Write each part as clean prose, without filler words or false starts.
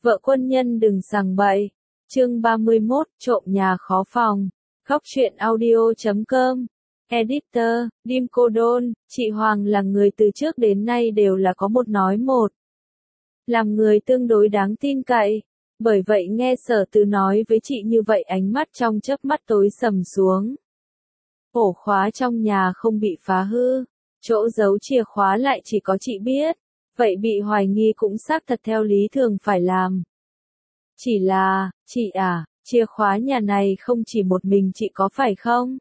Vợ quân nhân đừng sằng bậy. Chương 31, trộm nhà khó phòng. Góc truyện audio.com. Editor, Dim Cô Đôn, chị Hoàng là người từ trước đến nay đều là có một nói một. Làm người tương đối đáng tin cậy. Bởi vậy nghe Sở Từ nói với chị như vậy ánh mắt trong chớp mắt tối sầm xuống. Ổ khóa trong nhà không bị phá hư. Chỗ giấu chìa khóa lại chỉ có chị biết. Vậy bị hoài nghi cũng xác thật theo lý thường phải làm. Chỉ là, chị à, chìa khóa nhà này không chỉ một mình chị có phải không?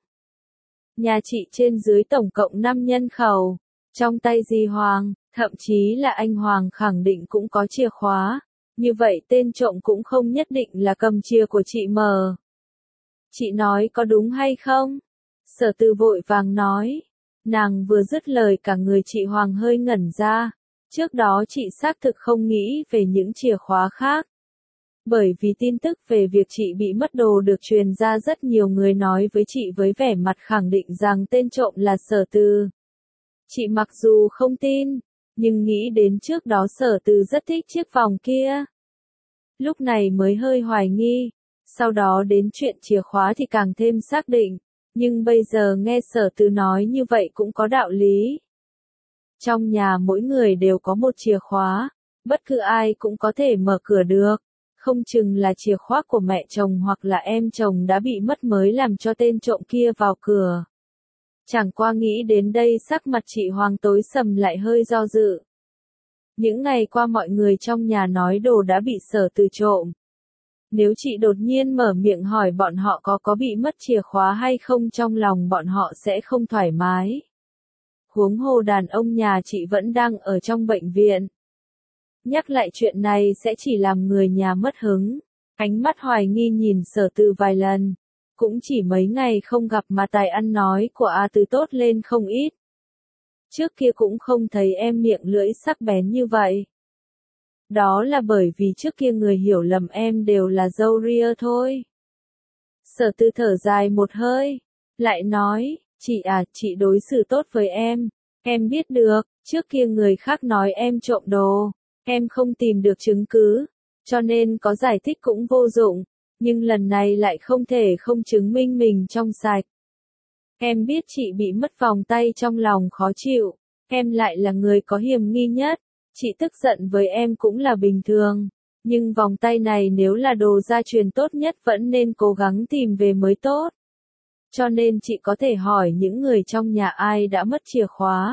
Nhà chị trên dưới tổng cộng 5 nhân khẩu. Trong tay dì Hoàng, thậm chí là anh Hoàng khẳng định cũng có chìa khóa. Như vậy tên trộm cũng không nhất định là cầm chìa của chị mờ. Chị nói có đúng hay không? Sở Từ vội vàng nói. Nàng vừa dứt lời cả người chị Hoàng hơi ngẩn ra. Trước đó chị xác thực không nghĩ về những chìa khóa khác. Bởi vì tin tức về việc chị bị mất đồ được truyền ra rất nhiều người nói với chị với vẻ mặt khẳng định rằng tên trộm là Sở Từ. Chị mặc dù không tin, nhưng nghĩ đến trước đó Sở Từ rất thích chiếc vòng kia. Lúc này mới hơi hoài nghi, sau đó đến chuyện chìa khóa thì càng thêm xác định, nhưng bây giờ nghe Sở Từ nói như vậy cũng có đạo lý. Trong nhà mỗi người đều có một chìa khóa, bất cứ ai cũng có thể mở cửa được, không chừng là chìa khóa của mẹ chồng hoặc là em chồng đã bị mất mới làm cho tên trộm kia vào cửa. Chẳng qua nghĩ đến đây sắc mặt chị Hoàng tối sầm lại hơi do dự. Những ngày qua mọi người trong nhà nói đồ đã bị Sở Từ trộm. Nếu chị đột nhiên mở miệng hỏi bọn họ có bị mất chìa khóa hay không trong lòng bọn họ sẽ không thoải mái. Huống hồ đàn ông nhà chị vẫn đang ở trong bệnh viện. Nhắc lại chuyện này sẽ chỉ làm người nhà mất hứng. Ánh mắt hoài nghi nhìn Sở Từ vài lần. Cũng chỉ mấy ngày không gặp mà tài ăn nói của A Từ tốt lên không ít. Trước kia cũng không thấy em miệng lưỡi sắc bén như vậy. Đó là bởi vì trước kia người hiểu lầm em đều là dâu ria thôi. Sở Từ thở dài một hơi. Lại nói, chị à, chị đối xử tốt với em. Em biết được, trước kia người khác nói em trộm đồ. Em không tìm được chứng cứ. Cho nên có giải thích cũng vô dụng. Nhưng lần này lại không thể không chứng minh mình trong sạch. Em biết chị bị mất vòng tay trong lòng khó chịu. Em lại là người có hiểm nghi nhất. Chị tức giận với em cũng là bình thường. Nhưng vòng tay này nếu là đồ gia truyền tốt nhất vẫn nên cố gắng tìm về mới tốt. Cho nên chị có thể hỏi những người trong nhà ai đã mất chìa khóa.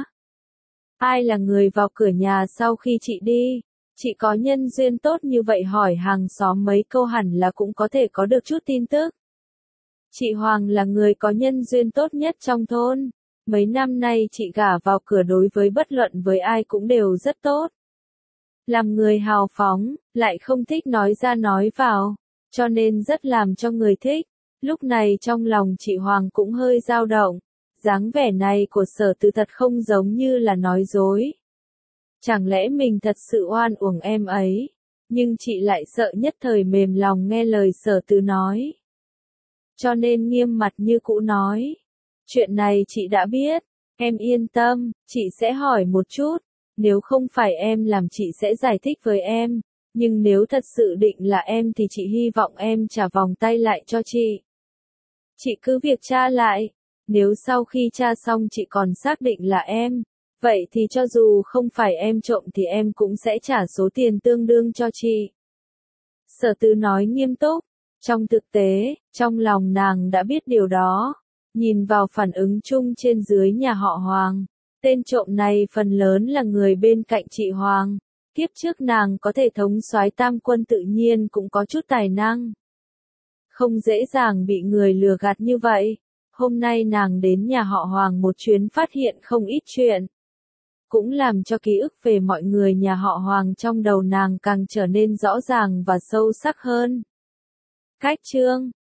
Ai là người vào cửa nhà sau khi chị đi. Chị có nhân duyên tốt như vậy hỏi hàng xóm mấy câu hẳn là cũng có thể có được chút tin tức. Chị Hoàng là người có nhân duyên tốt nhất trong thôn. Mấy năm nay chị gả vào cửa đối với bất luận với ai cũng đều rất tốt. Làm người hào phóng, lại không thích nói ra nói vào, cho nên rất làm cho người thích. Lúc này trong lòng chị Hoàng cũng hơi dao động. Dáng vẻ này của Sở Từ thật không giống như là nói dối. Chẳng lẽ mình thật sự oan uổng em ấy? Nhưng chị lại sợ nhất thời mềm lòng nghe lời Sở Từ nói. Cho nên nghiêm mặt như cũ nói. Chuyện này chị đã biết. Em yên tâm, chị sẽ hỏi một chút. Nếu không phải em làm chị sẽ giải thích với em. Nhưng nếu thật sự định là em thì chị hy vọng em trả vòng tay lại cho chị. Chị cứ việc tra lại. Nếu sau khi tra xong chị còn xác định là em. Vậy thì cho dù không phải em trộm thì em cũng sẽ trả số tiền tương đương cho chị. Sở Từ nói nghiêm túc. Trong thực tế, trong lòng nàng đã biết điều đó. Nhìn vào phản ứng chung trên dưới nhà họ Hoàng. Tên trộm này phần lớn là người bên cạnh chị Hoàng. Kiếp trước nàng có thể thống soái tam quân tự nhiên cũng có chút tài năng. Không dễ dàng bị người lừa gạt như vậy. Hôm nay nàng đến nhà họ Hoàng một chuyến phát hiện không ít chuyện. Cũng làm cho ký ức về mọi người nhà họ Hoàng trong đầu nàng càng trở nên rõ ràng và sâu sắc hơn. Cách chương